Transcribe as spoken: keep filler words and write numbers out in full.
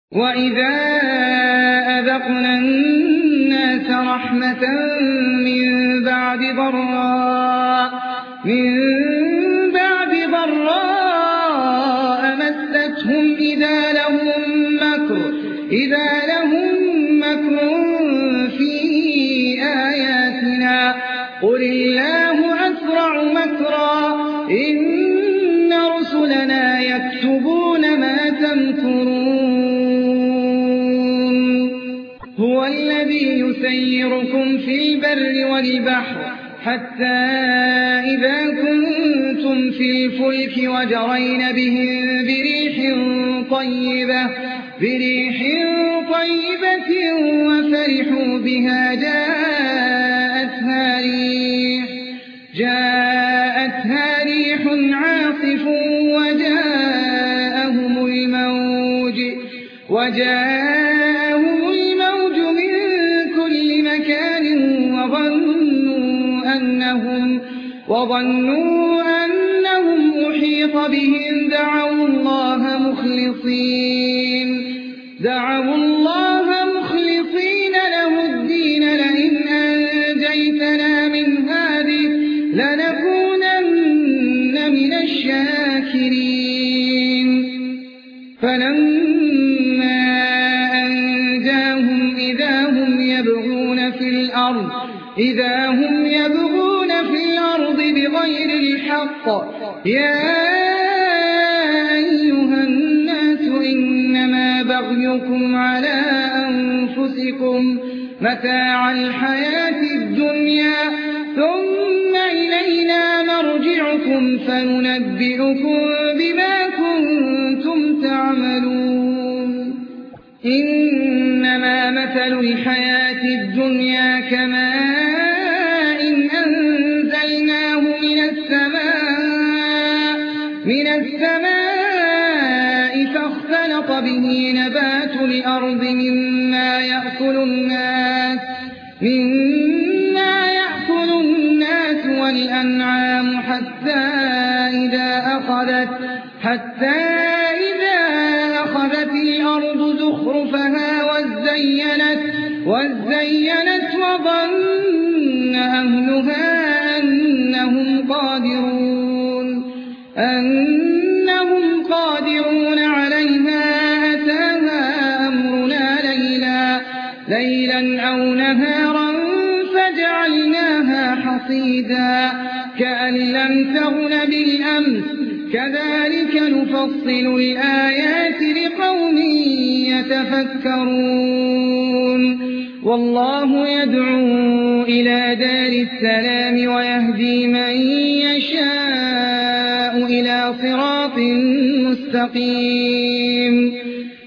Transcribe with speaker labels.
Speaker 1: وَإِذَا أَذَقْنَا النَّاسَ رَحْمَةً مِّن بَعْدِ ضَرَّاءٍ مِّن بَعْدِ ضَرَّاءَ مَسَّتْهُمْ إِذَا لَهُم مَّكْرٌ إِذَا لَهُم مَّكْرٌ فِي آيَاتِنَا قُلِ اللَّهُ أَسْرَعُ مَكْرًا إِنَّ رُسُلَنَا يَكْتُبُونَ مَا تَمْكُرُونَ هُوَ الَّذِي يُسَيِّرُكُمْ في الْبَرِّ وَالْبَحْرِ حَتَّى إِذَا كُنتُمْ فِي الْفُلْكِ وَجَرَيْنَ بِهِم بِرِيحٍ طَيِّبَةٍ بريح طيبة وفرحوا بها جاءتها ريح جاءتها ريح عاصف وجاءهم الموج وجاءهم الموج من كل مكان وظنوا أنهم وظنوا أنهم أحيط بهم دعوا الله مخلصين دعوا الله مخلصين له الدين لئن أنجيتنا من هذه لنكونن من الشاكرين فلما أنجاهم إذا هم يبغون في الأرض إذا هم يبغون في الأرض بغير الحق يا بغيكم على أنفسكم متاع الحياة الدنيا ثم إلينا مرجعكم فننبئكم بما كنتم تعملون إنما مثل الحياة الدنيا كماء أنزلناه من السماء من السماء فاختلط به نبات الأرض مما يأكل الناس مما يأكل الناس والأنعام حتى إذا أخذت حتى إذا أخذت الأرض زخرفها وزينت وزينت وظن أهلها أنهم قادرون أنهم قادرون عليها أتاها أمرنا ليلا ليلا أو نهارا فجعلناها حصيدا كأن لم تغن بالأمس كذلك نفصل الآيات لقوم يتفكرون والله يدعو إلى دار السلام ويهدي من يشاء إلى صراط مستقيم